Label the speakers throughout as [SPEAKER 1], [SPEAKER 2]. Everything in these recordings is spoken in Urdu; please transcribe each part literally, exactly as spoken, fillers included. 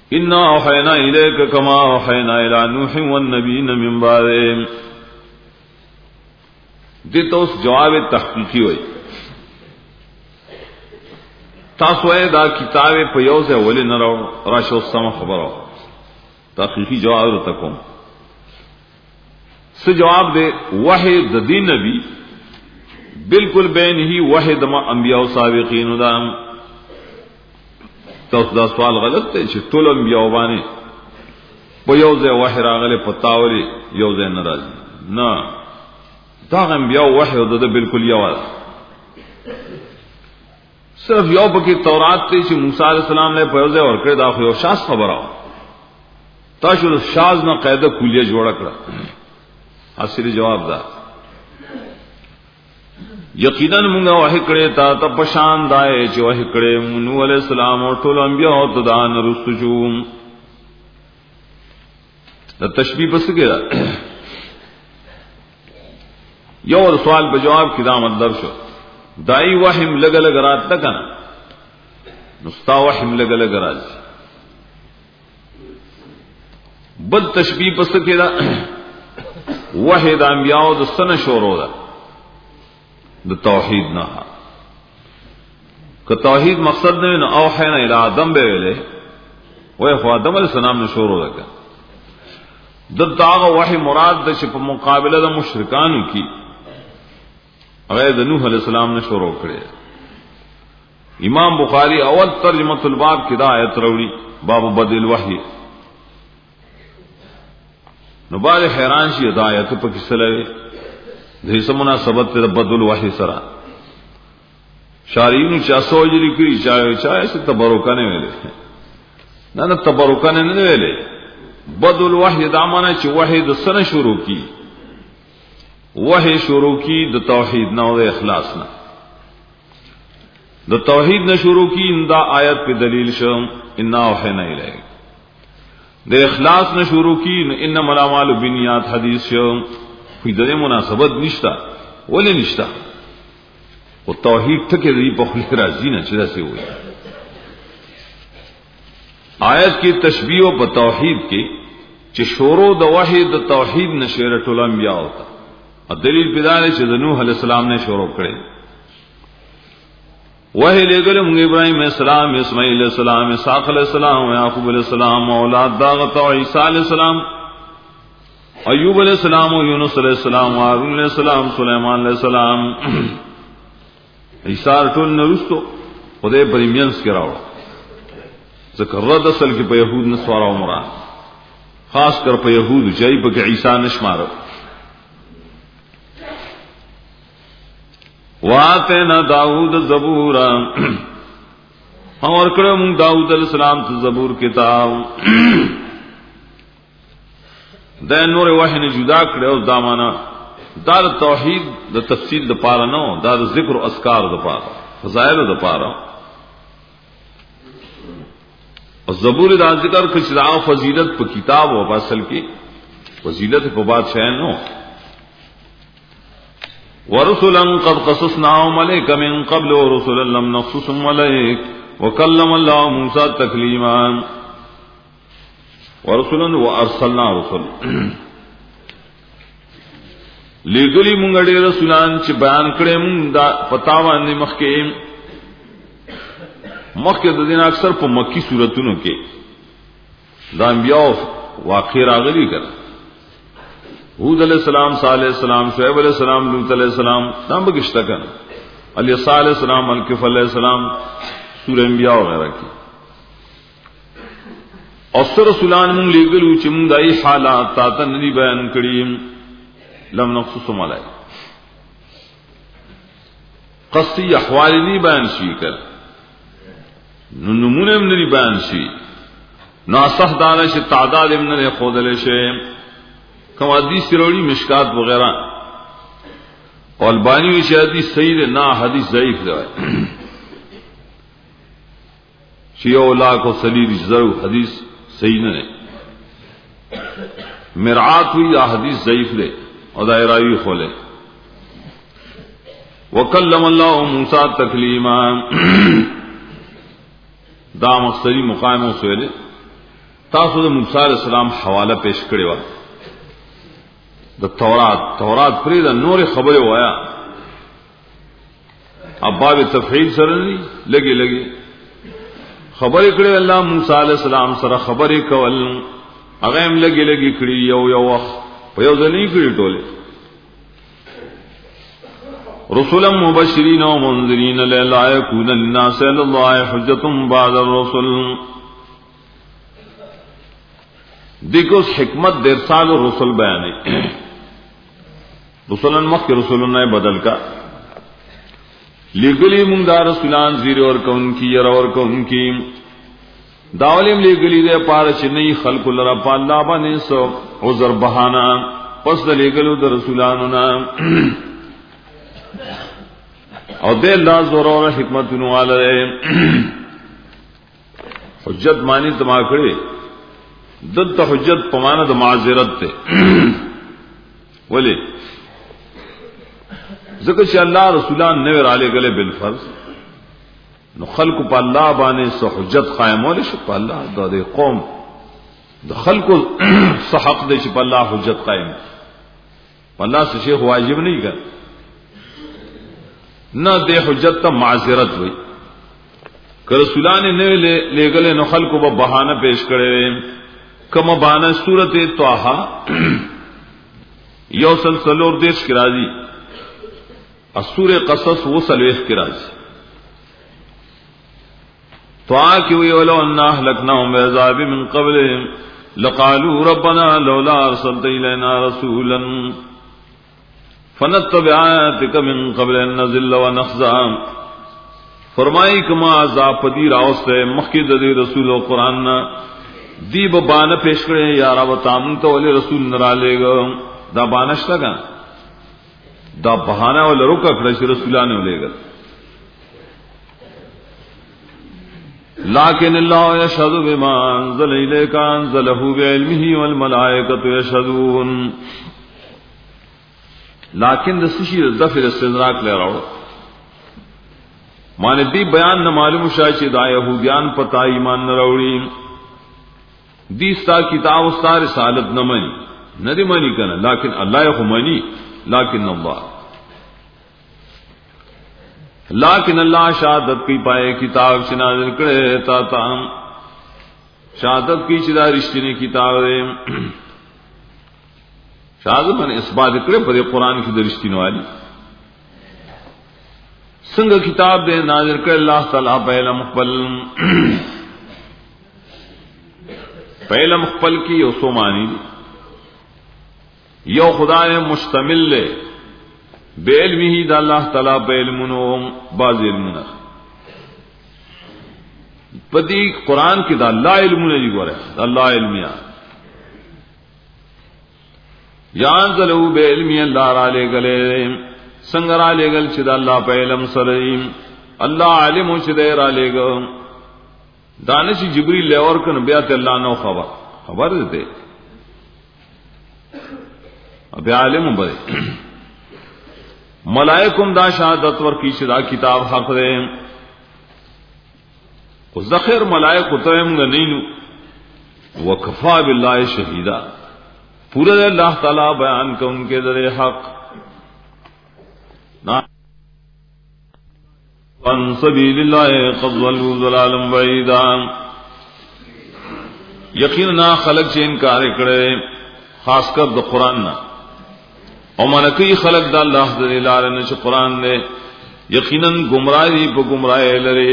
[SPEAKER 1] انا اوحینا الیک کما اوحینا الی نوح والنبیین من بعدہ. دیتا اس جواب تحقیقی ہوئی تاسو اے دا کتاب پیو سے ولی نرو راشو سما خبرو تحقیقی جواب تکم سے جواب دے وحی دی نبی بالکل بین ہی وحی دما انبیاء سابقین دا تو دا سوال غلط ہے چھ طول انبیاء بانے پیو سے وحی راغلے پتاولی یو سے نرازی نا دا انبیاء وحی دا بالکل یواز صرف یو پکی تورات تی چھ موسیٰ علیہ السلام نے پیوزے ورکڑے دا خو یو شاز خبر آو تا شو شاز نا قیدہ کولیہ جوڑا کرا اصلی جواب دا یقیناً منگا وحی کرے تا تا پشان دائے چھ وحی کرے منو علیہ السلام اور طول انبیاء اور تدان رستو چوم دا تشبیح پس گیا یو اور سوال پہ جواب کی دا مطلب شو دائی وحیم لگا لگا رات تک نا نستا وحیم لگا لگا رات بل تشبیح پس کے دا وحی دا انبیاء دا سن شورو دا دا توحید نا کہ توحید مقصد نے نا اوحینا الى آدم بے ویلے وحی خوا آدم علیہ السلام نے شورو دا دا داغا وحی مراد دا چھ پا مقابلہ دا مشرکانو کی غیر نوح علیہ السلام نے شروع کرے. امام بخاری اول ترجمۃ الباب کی دا آیت روڑی باب بدء الوحی نو بعد حیران شی دا آیت پا کس لئے دہی سا مناسبت تے بدء الوحی سرا شارعینو چاہ سوجری کری چاہے چاہے سے تبرکانے ویلے نا نا تبرکانے نہیں ویلے بدء الوحی دا مانا چی وحی دا سن شروع کی وحی شروع کی دا توحید نہ دا اخلاص نہ دا توحید نہ شروع کی ان دا آیت پہ دلیل شم انا اوحینا الیک دا اخلاص نہ شروع کی انما الاعمال بالنیات حدیث شم کوئی دے مناسبت نشتا ولی نشتا وہ توحید تھکے دی پخلی راضی نہ چیزا سے ہوئی آیت کی تشبیہ و توحید کی چھ شروع دا وحی دا توحید نہ شیرت الانبیاء ہوتا دلیل بدانے چھ نوح علیہ السلام نے شروع کرے وحی لے گلے منگ ابراہیم علیہ السلام اسماعیل علیہ السلام اسحاق علیہ السلام یعقوب علیہ السلام اولاد داغت و عیسیٰ علیہ السلام ایوب علیہ السلام یونس علیہ السلام ہارون علیہ السلام سلیمان علیہ السلام عیسیٰ رٹول نرستو خدے پریمینس کے راوڑا ذکر رد اصل کی پہ یہود نسوارا عمران خاص کر پہ یہود جائی پہ کہ عیسیٰ نشمارو واتینا داؤد زبورا ہم اور کرم داؤد علیہ السلام تو زبور کتاب دے نور وحی نے جدا کرے اور دامانا دار توحید دا تفصیل دا پارا نو دار ذکر و اذکار دا پارا فضائل دا پارا اور زبور دا ذکر کچھ دا فضیلت پہ کتاب و اصل کی فضیلت پہ بادشاہ نو ورسلا قد قصصناهم عليك من قبل ورسلا لم نقصصهم عليك وكلم الله موسى تكليما ورسلا وارسلنا رسل لګلی مونږ ډېر رسولان چې بیان کړي مونږ دا پتا باندې مخکې مخکې د دین اکثر په مکی سوراتونو کې دا انبیاء واقع راغلي کړه حود علیہ السلام صالح علیہ السلام شعیب علیہ السلام لوط علیہ السلام نام بگشتہ کن علیہ صالح علیہ السلام الکف علیہ السلام سورہ انبیاء وغیرہ کی اثر رسولان من لگلو چی من دائی حالات تاتا ندی بیان کریم لم نقصصم علی قصی احوالی نی بیان شوی کر نمون امن ندی بیان شوی ناسخ دانا شی تعداد امن ندی خود علیہ شیم کم حدیث سروڑی مشکات وغیرہ البانی ویچ حدیث صحیح دے نا حدیث ضعیف دے شیعہ لاکھ و سلید ضرور حدیث صحیح نہ مرعات ہوئی یا حدیث ضعیف دے اور دائراوی کھولے وکلم اللہ موسیٰ تکلیما دا مقصدی مقام و سویلے تاسو د موسی علیہ السلام حوالہ پیش کړی و د تورات تورات پرې د نور خبره وایا اباب تفعیل سره نه لګي لګي خبرې کړې الله موسی علیہ السلام سره خبرې کول هغه هم لګي لګي کړی یو یو وخت په یو ځل نه کړی ټوله رسولا مبشرین و منذرین لئلا یکون للناس علی الله حجۃ بعد الرسل. دیکھو حکمت د ارسال الرسل بیان ہے. رسولن مخ کے رسولن نے بدل کا لگلی مونږ دا رسولان زیر اور کون کی ير اور کون کی داولیم لگلی دے پار چې نه خلق لرا پالا باندې سو عذر بہانا پس د لګلو د رسولانو نا او دے اللہ زور اور حکمت نو علی حجت مانی تما کړي دت حجت پمانه د معذرت ته ولی ذکر چې الله رسولان نه ورالے غلے بالفرض نو خلق په الله باندې سو حجت قائمول شي په الله د قوم د خلق سو حق دې چې په الله حجت قائم الله سے شیخ واجب نہیں کر نہ دے حجت تا معذرت ہوئی کہ رسولان نے لے گلے نو خلق کو بہانہ پیش کرے کما بانا صورت طه یو سلسلور دیش کی راضی سور قصص وہ سلویخ کی راضی طه کی ہوئی ولو انا اهلكناهم بعذاب من قبلهم لقالوا ربنا لولا ارسلت الينا رسولا فنتبع آیاتک من قبل ان نذل ونخزع. فرمائی کما عذاب پدی راوستے مخی دی رسول و قرآن دی ببانا پیش کرے یا رب تامن تو ولی رسول نرا لے گا دا بانشتا گا دا بہانا والا رکا کھڑا رسولانے لے گا. لیکن اللہ یشہد بما انزل الیک انزلہ بعلمہ والملائکۃ یشہدون. لیکن دسشی دفر استدراک لے رہا مانے دی بیان نہ معلوم شاید دا یہودیان پتا ایمان نہ روڑی دی ستا کتاب استا رسالت نہ منی نہ دی منی کنا لیکن اللہ کو منی لیکن اللہ لیکن اللہ شہادت کی پائے کتاب سے نازل کرے تا تا شہادت کی چدا رشتے نے کتاب دے شاہد من اس بات کرے پر قرآن کی درشتی نوالی سنگ کتاب دے نازل کر اللہ تعالیٰ پہلا مقبل پہلا مقبل کی یو سو معنی یو خدا نے مشتمل لے بے علمی ہی دا اللہ تعالیٰ پہ علمنو باز علمنا پدی قرآن کی دا اللہ علمنا جی گو رہے دا اللہ علمیہ یانزلو بے علمی اللہ را لے گلے سنگ را لے گل چدا اللہ پہ علم سریم اللہ علم چدے را لے گا دانش جبریل لے اور کن بیات اللہ نو خبر خبر دیتے اب عالم برے ملائکم دا شہادت ور کی چدا کتاب حق دے ذخیر ملائک اترم گا نینو وکفا باللہ شہیدہ پورا دے اللہ تعالیٰ بیان کا ان کے در حق عن سبیل اللہ قد ضلوا ضلالا بعیدا. یقینا خلق چ انکار کرے خاص کر د قرآن نہ او منکی خلق دا اللہ دے لارن چ قرآن دے یقینا گمراہی پہ گمراہ لرے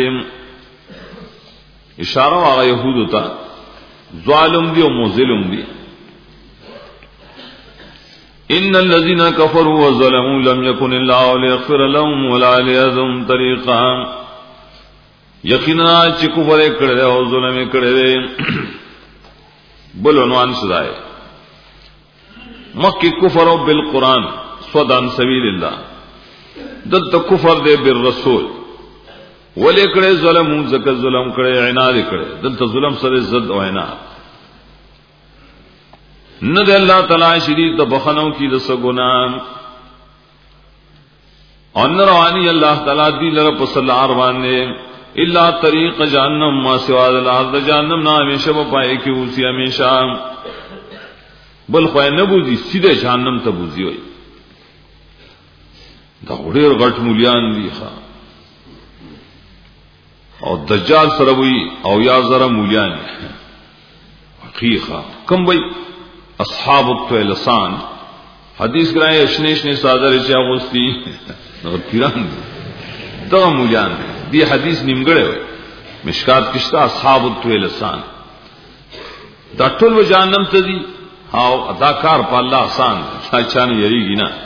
[SPEAKER 1] اشارہ واغ یہود تا ظالم دی او مظلم دی. ان الذين كفروا وظلموا لم يكن الله ليغفر لهم ولا ليهديهم طريقا. یقینا چې کفر کړي او ظلم کړي بل عنوان سدای مکه کفر بالقران صدان سبیل الله دت کفر دے بالرسول ولې کړي ظلم زکه ظلم کړي عناد کړي دت ظلم سره زد او عناد نہ دے اللہ تعالی شدید بخنوں کی دس گناہ اور نہ روانی اللہ تعالی دی لر پسلار باندے الا طریق جہنم ما سوا الارض جہنم نہ ہمیشہ پائے کہ اسی ہمیشہ بل خوای نبوزی سیدھے جہنم ته بوزي وي دا ډېر غټ مولیان دي ښا او دجال سره وي او یا زره مولیان حقیقه کم وي اصحاب الطیلسان حدیث کرائے اشنیش نے صادر چا غستی نو پیران دا مولیان دی حدیث نیمګړی وي مشکات کشتا اصحاب الطیلسان دا ټول جهنم ته دي او اداکار په الله آسان چا نه یریږي نه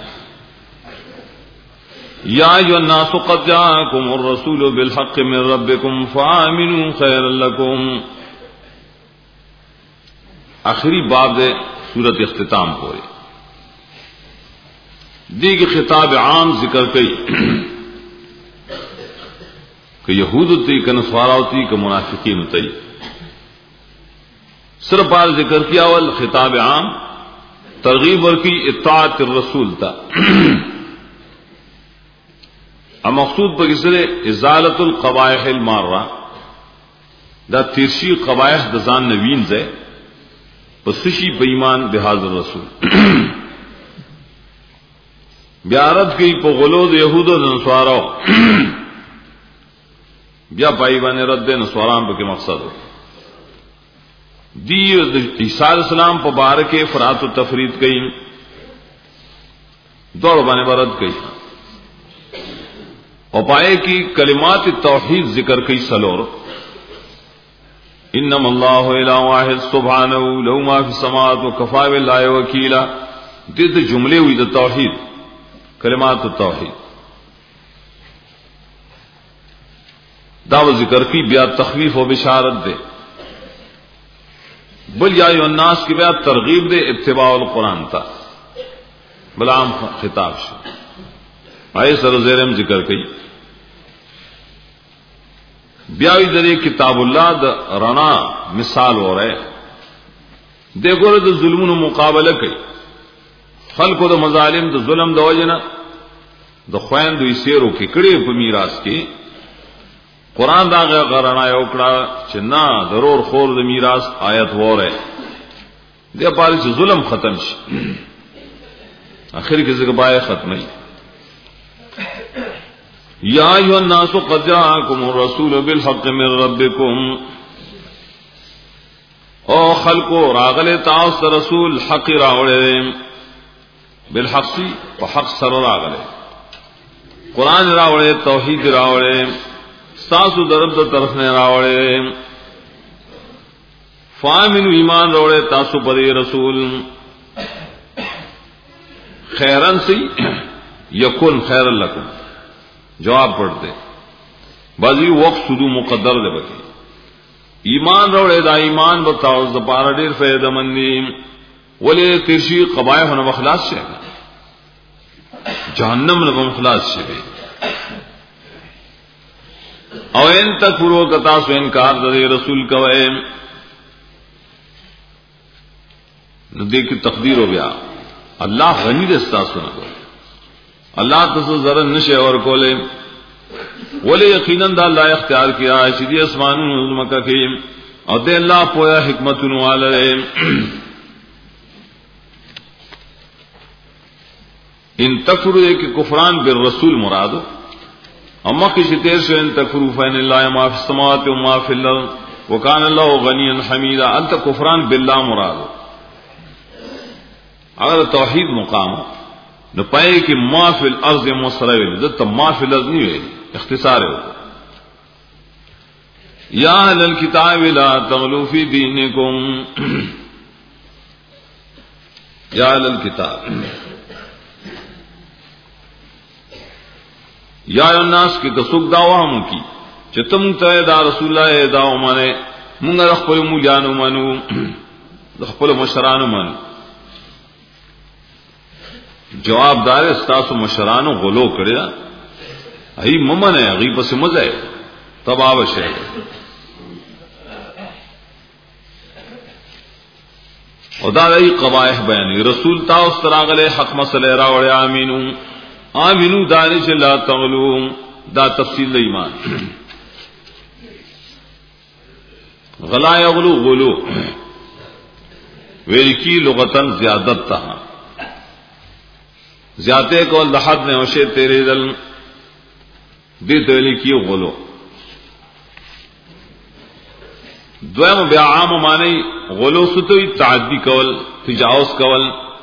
[SPEAKER 1] یا ایها الناس قد جاءکم الرسول بالحق من ربکم فآمنوا خیرا لکم. آخری باب دے سورت اختتام پورے دیگی خطاب عام ذکر کئی کہ یہود تی کہ نصارا ہوتی کہ منافقین ہوتی صرف بار ذکر کیا اول خطاب عام ترغیب ورکی اطاعت الرسول تا مقصود پر کسرے ازالت القبائح المارہ دا تیرشی قبائح دزان نوین زے پسشی بیمان بحاضر رسول بیارت کی پا غلوز یہود و نصوارو بیا پائیبان رد نصواران پا کے مقصد ہو دی عیسیٰ علیہ السلام پا بارک فرات و تفرید کئی دوڑ بانے برد کئی اور پائے کی کلمات توحید ذکر کئی سلور انما اللہ الہ واحد سبحانہ لہ ما فی السماوات وکفی باللہ وکیلا. دیت جملے ہوئی دا توحید کلمات التوحید دعو ذکر کی بیا تخویف و بشارت دے بل یا ایھا الناس کی بیا ترغیب دے اتباع القرآن تا بل عام خطاب شد آئے سر زیرم ذکر کی بیاوی درے کتاب اللہ دا رنا مثال ہو رہے دیکھو رہے دا ظلمون مقابلہ کئی خلقو دا مظالم دا ظلم دا وجنا دا خوین دا اسیرو کی کڑے پا میراس کی قرآن دا غیر رنا یوکڑا چنا ضرور خور دا میراس آیت ہو رہے دے پاری چھ ظلم ختم شی آخر کسی کا بائے ختم ہی یا ایھا الناس قد جاءکم الرسول بالحق من ربکم او خلقو راغلے تاس رسول حق راوڑے بالحق سی حق سر راغلے قرآن راوڑے توحید راوڑے ساسو درد طرف نے راوڑے فامنوا ایمان روڑے تاسو پدے رسول خیرن سی یکن خیر لکم جواب پڑھتے بازی وقت سدو مقدر دے بکی ایمان روڑے دا ایمان بتاؤ زپارا دیر فیدہ مندی ولی ترشی قبائح ہونا بخلاص شے جہنم نبا مخلاص شے او ان تک فرو کتاسو انکار دے رسول کوئے دیکھ تقدیر ہو گیا اللہ غنی دستا سنا کو اللہ تسو ذرا نشے اور کولے ولی یقیناً دا اللہ اختیار کیا ہے شدی اسمانون ظلمکہ کی اور دے اللہ پویا حکمتن والے ان تکفرو دے کہ کفران بالرسول مرادو اما کسی تیر سے ان تکفرو فین اللہ ما فی السماوات و ما فی الارض وکان اللہ غنی حمیدا انت کفران باللہ مرادو اگر توحید مقام نو پائے کہ ما فی الارض مصرعی دتا ما فی الارض نہیں ہوئی اختصار ہے یا اہل الکتاب لا تغلو فی دینکم یا اہل الکتاب یا الناس کی کسوک دعوی ہم کی چتم تے دا رسول اللہ دعو مانے منگا رخپل مولیانو منو رخپل مشرانو منو جواب دار استاسو مشرانو غلو کرے ای ممن ہے غی پس مزہ ہے تب آوش ہے خدا ای قبائح بیانی رسول تا اس تراغلے حق مسئلہ راوڑے آمینو آمینو دانی چھ لا تغلو دا تفصیل ایمان غلا یغلو غلو ویلکی لغتن زیادت تا زیادتے کول دحد نے ہوشے تیرے دل دی تولی کی غلو. دویم بیا عام معنی غلو ستوی تعدی کول تجاوز کول.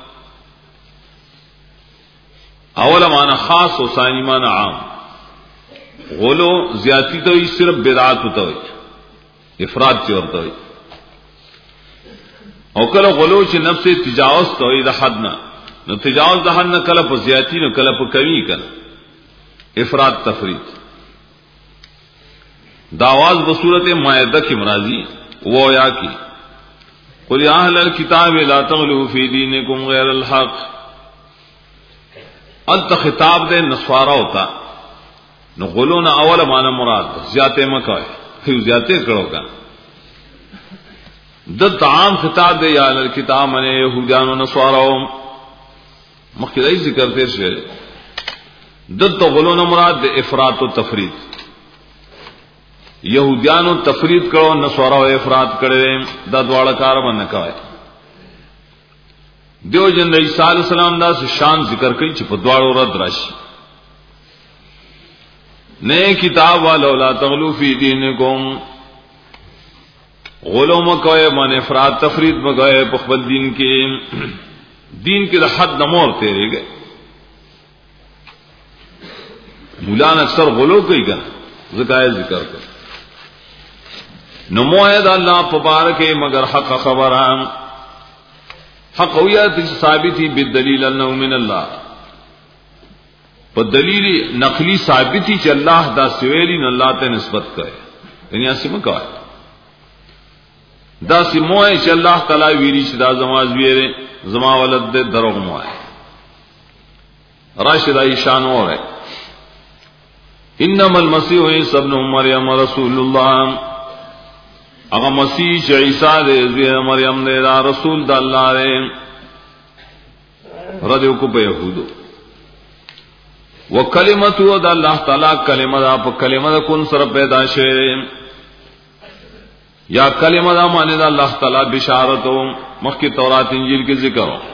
[SPEAKER 1] اول معنی خاص و ثانی معنی عام. غلو زیادتی تو صرف بدعات ہوتا ہوئی افراد کی ہوتا ہوئی او کله غلو چې نفس تجاوز تو د حد نه نو تجاوز د حد نه کله په زیاتی نو کله په کمی کله افراد تفرید. دا آواز بصورت مائدہ کی مرازی وہ یا کی قل یا اہل الکتاب لا تغلوا فی دینکم غیر الحق. انت خطاب دے نسوارا ہوتا نو غلو نہ اول معنی مراد زیادتے مکہ ہے زیادتے کرو کا دت عام خطاب دے یا اہل الکتاب من یہودیان و نسوارا مخکئی ذکر پھر سے دت غلو نہ مراد دے افراط و تفرید. یہودیانو تفرید کرو نسوارا و افراد کرے دا دوڑا کار من نکائے. دیو جن عیسیٰ علیہ السلام دا سے شان ذکر کئی چھ پدوارو رد راشی. نئے کتاب والو لا تغلو فی دینکم غلو مکوئے من افراد تفرید مکوئے پخبل دین کے دین کے حد نمور تیرے گئے. مولانا اکثر غلو کئی گا ذکائے ذکر کر نموید اللہ پبارک مگر حق خبران حق ہویت ثابتی بالدلیل انه من اللہ پر دلیل نقلی ثابتی چ اللہ دا سویلی نہ اللہ تے نسبت کرے یعنی اسی میں کہا دا سموئے چ اللہ تعالی ویری چ دا زماز ویرے زما ولد دے دروغ موئے راشد ایشان اور ہے انما المسیح عیسی ابن مریم رسول اللہ اگر مسیح عیسیٰ دے زی مریم دے دا رسول دا اللہ دے ردیو کو پہ یہودو و کلمتو دا اللہ تعالی کلمہ دا پا کلمہ دا کن سر پیدا شے یا کلمہ دا مانے دا اللہ تعالی بشارتو مخی تورات انجیل کے ذکر ہو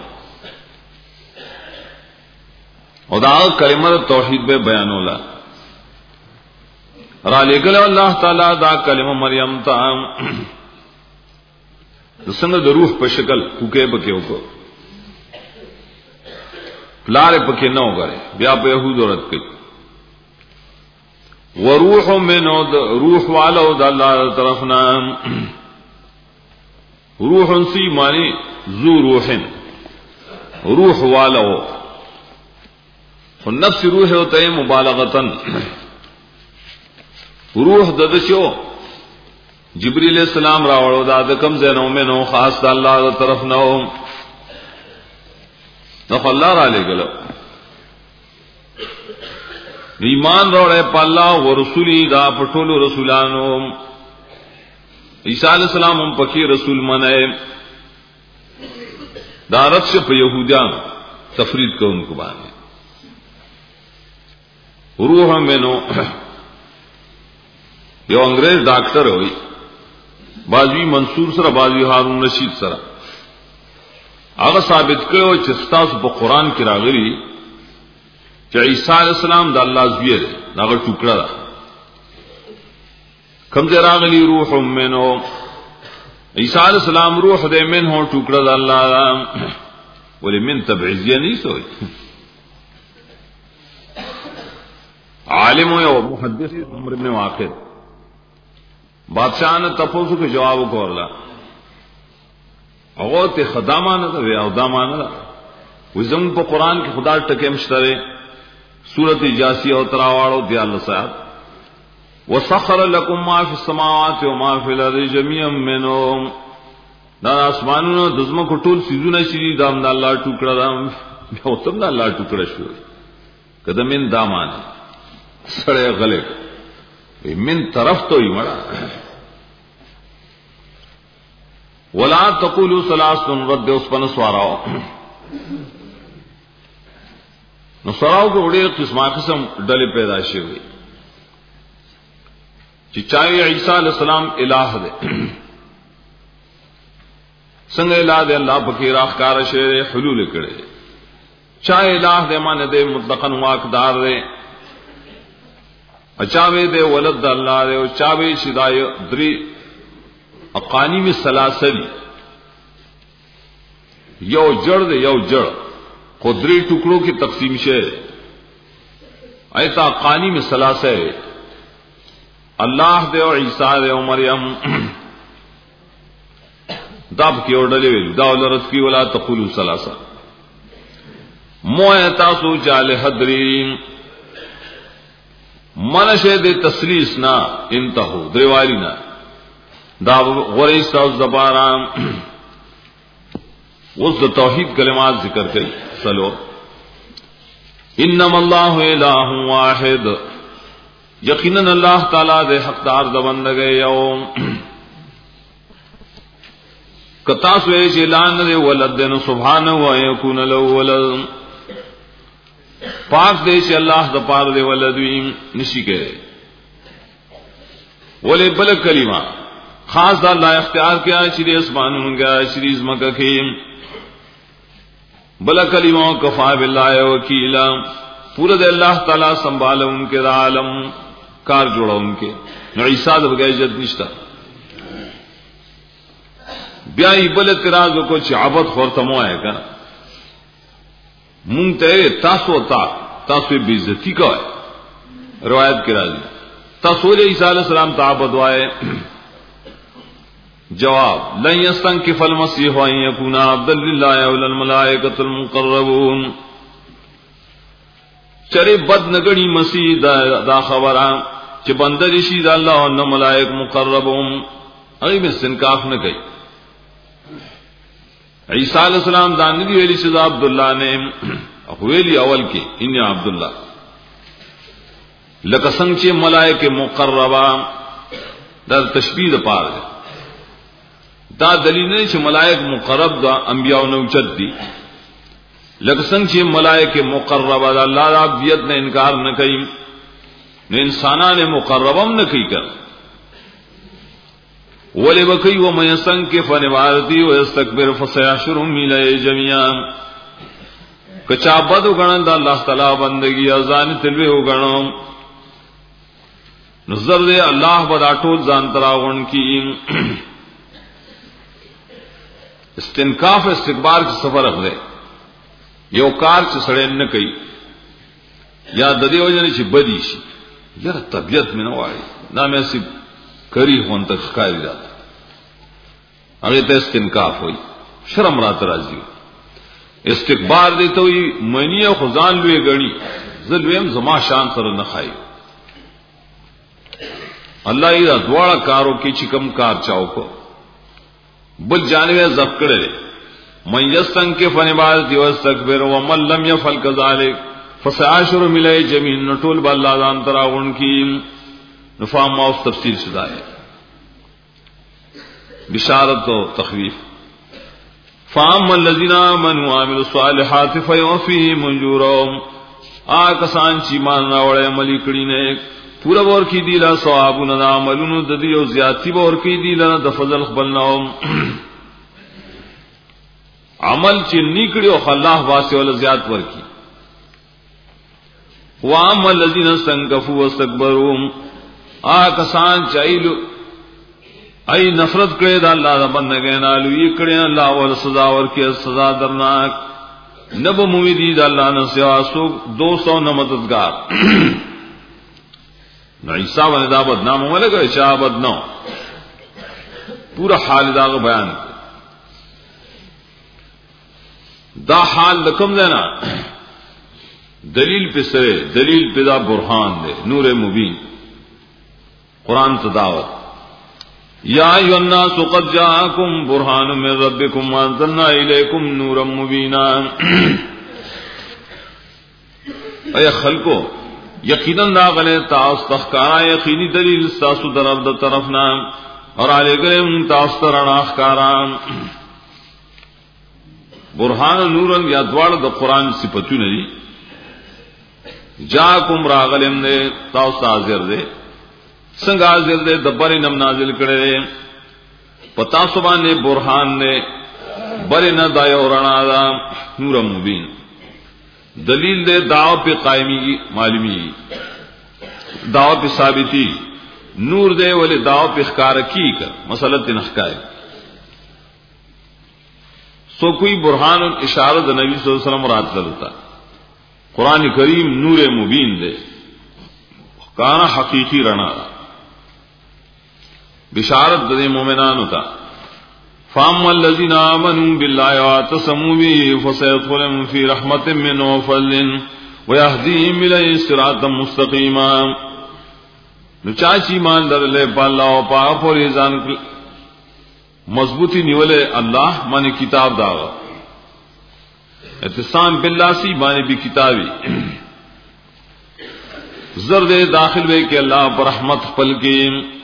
[SPEAKER 1] و دا کلمہ دا توحید بے بیانولا را لے گلے اللہ تعالی دا کلمہ مریم تا سنگ دا روح پا شکل کوکے پکے ہوکو پلارے پکے نہ ہو گئے بیا پہ یہود عورت کی وروح منو روح والو دا اللہ طرفنا روح سی مانی ذو روح روح والو نفس روح ہوتا ہے مبالغتن روح ددشو جبریل علیہ السلام راوڑو دا دکم زینو میں نو خاص دا اللہ دا طرف نو نف اللہ را لے گلو ایمان روڑے پا اللہ و رسولی دا پٹولو رسولانو عیسیٰ علیہ السلام ہم پکی رسول منائے دا رد سے پا یہودیان تفرید کو ان کو بانے روح میں نو یو انگریز ڈاکٹر ہوئی بازوی منصور سرا بازوی ہارون رشید سرا آغا ثابت کرو چستاس پا قرآن کی راغلی چا عیسیٰ علیہ السلام دا اللہ زویر ہے ناغا ٹکڑا دا کم دے راغلی روح منو عیسیٰ علیہ السلام روح دے من ہو ٹکڑا دا اللہ دا ولی من تبعیزیہ نہیں سوئی عالم ہو محدث عمر بن واقع بادشاہ نے تپوسو کے جواب کو ارلا اغو تے خدامانا دا وی اودامانا دا وزن پا قرآن کی خدا ٹکے مشترے سورت جاسیہ و تراوارو دی اللہ صاحب وسخر لکم ما فی السماوات و ما فی الارض جميعا منو دا آسمانونو دزمہ کو ٹول سیزونا شری دام دا اللہ ٹکڑا دام بیوتم دا اللہ ٹکڑا شوئی کدم ان دامانا سڑے غلے من طرف تو ہی مڑا ولا تقولوا ثلاث رد اس پر سواراو نو سواراو کو بڑے قسمہ قسم ڈلے پیدا ہوئی چاہے عیسیٰ علیہ السلام الہ دے سنگ الہ دے اللہ پکی راہ کار شیر حلول کرے چاہے الہ دے مانے دے مطلقاً واقدار دے اچاوے دے ولد اللہ دے چاوے شدائی دری اقانیم سلاسلی یو جڑ دے یو جڑ قدری ٹکڑوں کی تقسیم شیر ایتا اقانیم سلاسے اللہ دے اور عیسیٰ دے اور مریم داب کی اور ڈلے ویلو داول رس کی ولا تقولوا ثلاثہ موئے تاسو جال حدرین منشے دے تسلیس نا انتہو دریوالی نا دا غریس تا زباران اس دا توحید کلمات ذکر کئی سلو انما اللہ الہ واحد یقیناً اللہ تعالی دے حقدار دا بندگے یوم کتاسو ایش اعلان دے ولد دے سبحانہ و یکون لو ولد پاک دے چ اللہ دا پار دے ولدویم نشی کے ولی بل کلمہ خاص دا اللہ اختیار کیا شری اسمان گیا شری مکہ کی بلا کلمہ کفا باللہ وکیلا پورا دے اللہ تعالی سنبھالا ان کے دا عالم کار جوڑا ان کے عیسیٰ دا بگئی جد نشتا بیائی بل اعتراض کو چعبت خورتمو آئے گا منتے تاسو تا تاسو بیزتی کا ہے روایت کی راضی تاسو عیسیٰ علیہ السلام تعبد وائے جواب لن يستنكف المسيح ان يكون عبدا لله ولا الملائكة المقربون چرے بد نگڑی مسیح دا, دا خبران چ بندر شی دا اللہ اور نہ ملائک مقربون ائی میں سنکاف نہ گئی عیسیٰ علیہ السلام دان دی ویلی سید عبداللہ نے ویلی اول کی ان عبداللہ لک سنگ ملائک مقربہ دا تشبیہ دا پار ہے دا دلیل نہیں چھ ملائک مقرب دا انبیاء نوچت دی لک سنگ چھ ملائک مقربہ دا اللہ دا عبدیت نے انکار نہ کئی نہ انسانہ نے مقربم نہ کئی کر ولی بکی و من یستنکف عن عبادتی و یستکبر فسیحشرهم الیہ جميعا کچا بد اگڑن دا اللہ تعالی بندگی ازان تلوے اگڑن نظر دے اللہ بدا ٹول زان تراغن کی استنکاف استکبار کی سفر رکھ دے یو کار چ سڑے نہ کئی یا ددی وجہ چ بدی شي یار طبیعت میں نہ وائی نہ میں سی کری ہون تک شکایت جاتا اگے تے استنکاف ہوئی شرم رات راضی استکبار دیتا ہوئی منی خزان لوے گڑی ذلویم زما شان سر نہ کھائی اللہ یہ دوڑا کارو کی چکم کار چاو کو بل جانوے زفکڑے من یستنکف عن عبادتی واستکبر ومن لم یفعل کذالک فسیحشر الیہ جميعا نٹول باللہ دان تراغن کی نفام موس تفسیر شدہ ہے بشارت و تخویف فاما الذین آمنوا وعملوا الصالحات فیوفیہم اجورہم آکسان چی ماننا وڑے عملی کڑی نے پورا بور کی دیلا ثوابون دا عملون ددی و زیادتی بور کی دیلا دا فضل خبلناهم عمل چی نیکڑی و خلاح واسے والا زیاد ور کی واما الذین استنکفوا واستکبروا آکسان چایلو ای نفرت کرے دا اللہ دا بندگے نالو یہ کرے اللہ والا سزا ور کی سزا درناک نب مویدی دا اللہ نسوا سو دو سو نمددگار عیسیٰ و ندا بدنام ہوا لگا شاہ بدنام پورا حال دا بیان دا حال لکم دینا دلیل پہ سرے دلیل پہ دا برہان دے نور مبین قرآن تداوت یا ایھا الناس قد جاءکم برہان من ربکم وانزلنا الیکم نورا مبینا اے خلقو یقیناً راغلے تاس تخکارا یقینی دلیل ساسو درب دا طرفنا اور آلے گلے ان تاس ترنا اخکارا برہان نورن یا دوار دا قرآن صفتو ندی جاکم راغلیم دے تاس آزر دے سنگ آزر دے دبری نم نازل کرے پتا سبان دے برہان دے برنا دای اورانا دا نور مبین دلیل دے دعوی پہ قائمی معلومی دعوی پہ ثابتی نور دے والے دعوی پہ اخکار کی کر مسئلہ تنخکائے سو کوئی برہان اشارت نبی صلی اللہ علیہ وسلم رات کرتا قرآن کریم نور مبین دے کانا حقیقی رنا بشارت دے مومنان ہوتا فاما الذين آمنوا بالله واعتصموا به فسيدخلهم في رحمة منه وفضل ويهديهم إليه صراطا مستقيما نچاچی مان در لے پالا او پا فوریزان مضبوطی نیولے اللہ مانے کتاب داغا اعتصام باللہ سی مانے بھی کتابی زرد داخل وے کہ اللہ پر رحمت پل کے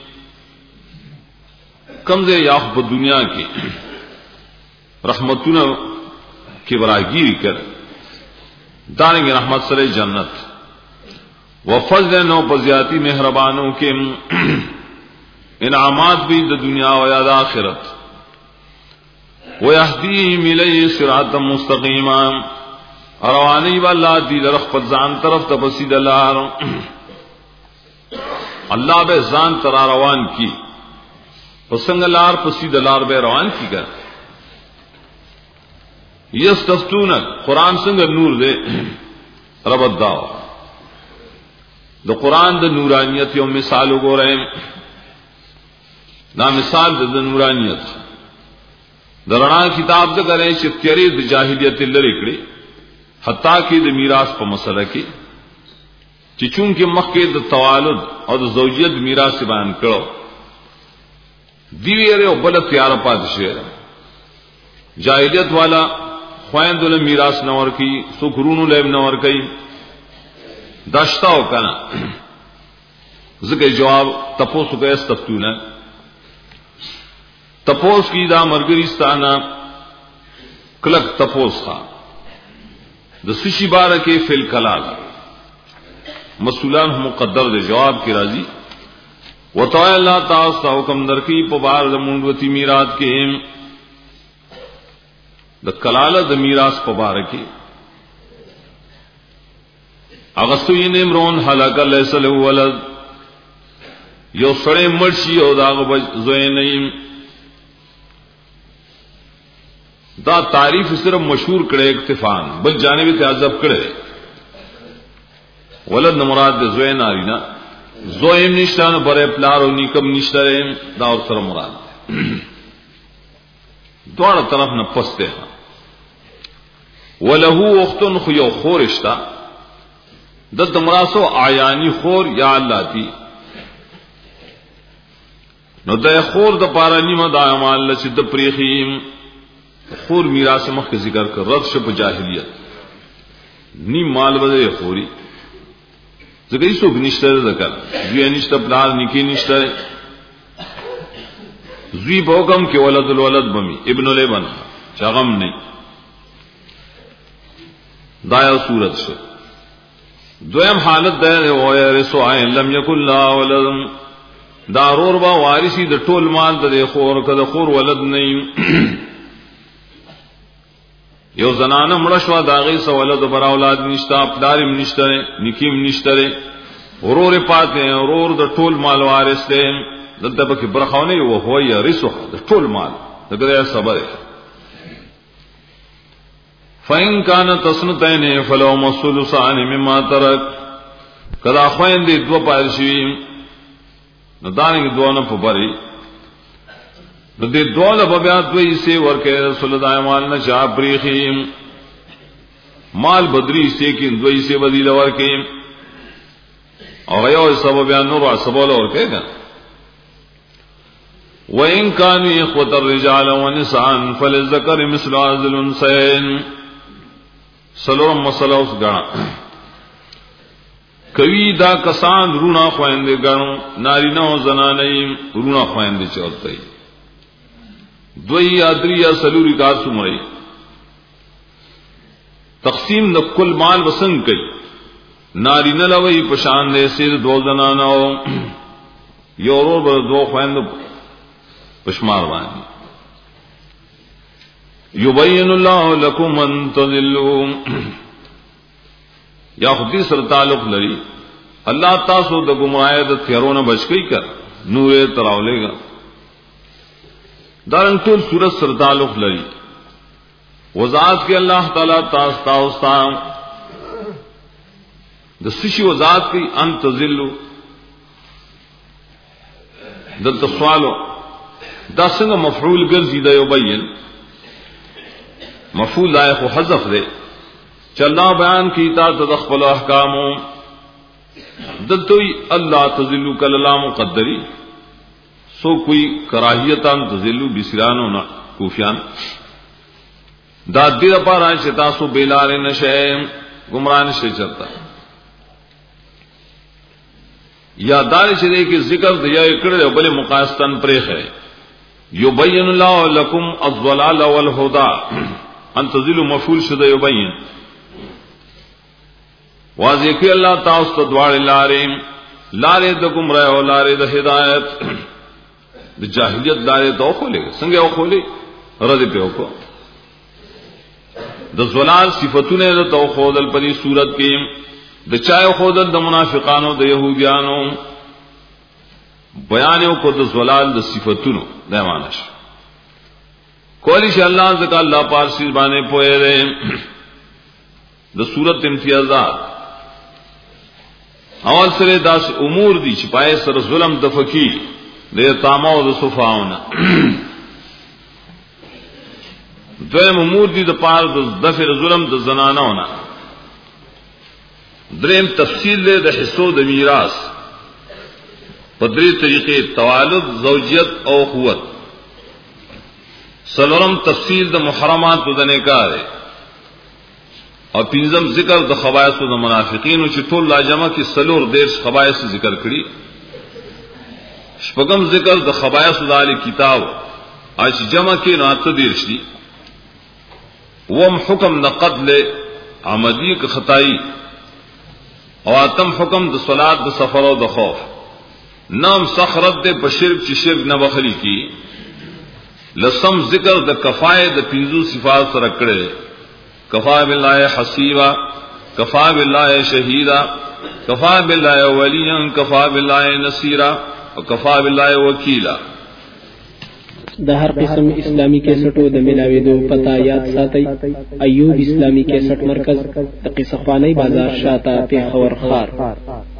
[SPEAKER 1] کمزے یاخ پر دنیا کی رحمتون کی براگیری کر دانے کی رحمت سر جنت وفضل نو پزیاتی مہربانوں کے انعامات بھی دا دنیا و یاد آخرت وَيَهْدِيهِمْ إِلَيْهِ صِرَاطًا مُسْتَقِيمًا اروانی واللہ دی درخ پر زان طرف تپسید اللہ اللہ بے زان ترا روان کی پسنگ لار پسید لار بے روان کی کر یستفتونک قرآن سنگ نور دے ربط داو دا قرآن دا نورانیت یوم مثال گو رہے نا مثال دا, دا نورانیت دا رنا کتاب دا کریں چتیری دا جاہلیت اللہ رکڑی حتیٰ کی دا میراث پا مسئلہ کی چچون کے مخی دا توالد اور دا زوجیت میراث سے بیان کرو دیوی ارے او بلد تیارا پادشیر جاہلیت والا خوائن دل میراث نور کی سکرون لیب نور کی داشتا ہو کنا ذکر جواب تپوس کا استفتون ہے تپوس کی دا مرگریستانا کلک تپوس خواہ دا سشی بارہ کے فی الکلال مسئولان مقدر دے جواب کی راضی وطوائے اللہ تاستا حکم درکی پا بار دا منڈوتی میرات کے دا کلالہ دا میراث پا بار کے اغسطو یہ نمرون حلاکہ لیس لہو ولد یو سڑے مرشی او دا غبج زوئے نئیم دا تعریف صرف مشہور کرے اکتفان بل جانب تعذب کرے ولد نمراد دے زوئے نارینا زوئیم نشتان برے پلارو نیکم نشترے دا اور سر مراد دوڑا طرف نہ پستے ہیں ولہو اختن خیو خورشتا دت مراسو آیانی خور یا اللہ تی نو دے خور دا پارا نیمہ دا اعمال لچی دا پریخیم خور میراث مخ کے ذکر کر رد شپ جاہلیت نیم مال بدے خوری ذکر سوک نشتر ذکر زوی نشتر پلار نکی نشتر زوی بوکم کے ولد الولد بمی ابن لیبن چاغم نہیں دایا صورت سے دویم حالت دے ویرسو آئین لم یکن لا ولد دارور با وارسی دا ٹول مال دا خور کدا خور ولد نہیں یو زنانا مڑشوا داغی سا ولد بر اولاد نشتا پدارم نشترے نکیم نشترے غرور پاتے ہیں غرور دا ٹول مال وارس دے دلتا بکی برخونے وہ ہوئی رسو دا ٹول مال دا گرے صبر ہے فَإِن كَانَتْ اثْنَتَيْنِ فَلَهُمَا الثُّلُثَانِ مِمَّا تَرَكَ کدا خوین دی دو پارشوی نو دانے کی دو نہ پبری نو دی دو نہ ببیات دوئی سے ورکے رسول اللہ مال نہ چاہ پریخیم مال بدری سے کن دوئی سے بدیل ورکے اور غیو سبب یا نور سبول ورکے گا وَإِن كَانُوا إِخْوَةً رِجَالًا وَنِسَاءً فَلِلذَّكَرِ مِثْلُ حَظِّ الْأُنثَيَيْنِ سلورم مسئلہ اس گنا کوي دا کسان رونا خويندے گنو نارینه او زنانه رونا خويندے چورتای دوی ادری یا سلوری کار سمړي تقسیم د کل مال وسنګ کوي نارینه لوي پشان دے سید دو زنانه او یورو بر دو خويند پشمار باندې یبین اللہ لکم ان تضلوا یا خودی سر تعلق لری اللہ تاسو د گمراہ د تیرونه بچکی کر نور تراولے گا دارن ټول صورت سر تعلق لری وذات کے اللہ تعالی تاس تاستا د سشی وذات کی ان تضلوا د تسوالو دا څنګه مفعول ګرځي د یبین مفعول لائق و حذف دے چلا بیان کی تا تدخل احکام دلتوی اللہ تذلو کل اللہ مقدری سو کوئی کراہیتان تذلو بسران ہونا کوفیان داد دیر پا رائے چتا سو بیلار نشے گمراہ نشے چلتا یا دار چلے کہ ذکر دیا اکڑے بلے مقاستان پریخ ہے یبین اللہ لکم الضلال والہدا ان تزلوا مفعول شد یبین واضح کہ اللہ تعالی تدوار لارے لارے د گمراہ و لارے د ہدایت د جاہلیت لارے تو کھولے سنگے او کھولے رد پہ کو د زلال صفاتنے د تو خودل پری صورت کی د چائے خودل د منافقانو د یہودیانو بیانوں کو د زلال د صفاتونو د مانش کولی شاء اللہ زکا اللہ پارسی بانے پوئے رہے دا صورت امتیازات اول سرے داس امور دی چھپائے سر ظلم دفکی دے تاما و دا صفاؤنا دویم امور دی دا پار دا دفر ظلم دا زنانا ہونا دریم تفصیل دے دا حصو دا میراث پدری طریقے توالد زوجیت او قوت سلورم تفصیل دا محرمات دا نکاح ہے اور پنجم ذکر دا خبائث دا منافقین چی ٹول لا جمع کی سلور دیر خبائث ذکر کری شپگم ذکر دا خبائث دا علی کتاب آج جمع کی نات دیر شدی وم حکم دا قتل عمدی کا خطائی اواتم حکم دا صلاة دا سفر و دا خوف نام سخرت دے پشرک چی شرک نبخلی کی لسم ذکر دا کفائے دا پنزو صفات سرکڑے کفا باللہ حسیبا کفا باللہ شہیدا کفا باللہ ولیا کفا باللہ نصیرا اور کفا باللہ وکیلا.
[SPEAKER 2] دا ہر قسم اسلامی کیسٹو دا ملاویدو پتہ یاد ساتھی ایوب اسلامی کیسٹ مرکز تقی صفانی بازار شاتا پیخور خار.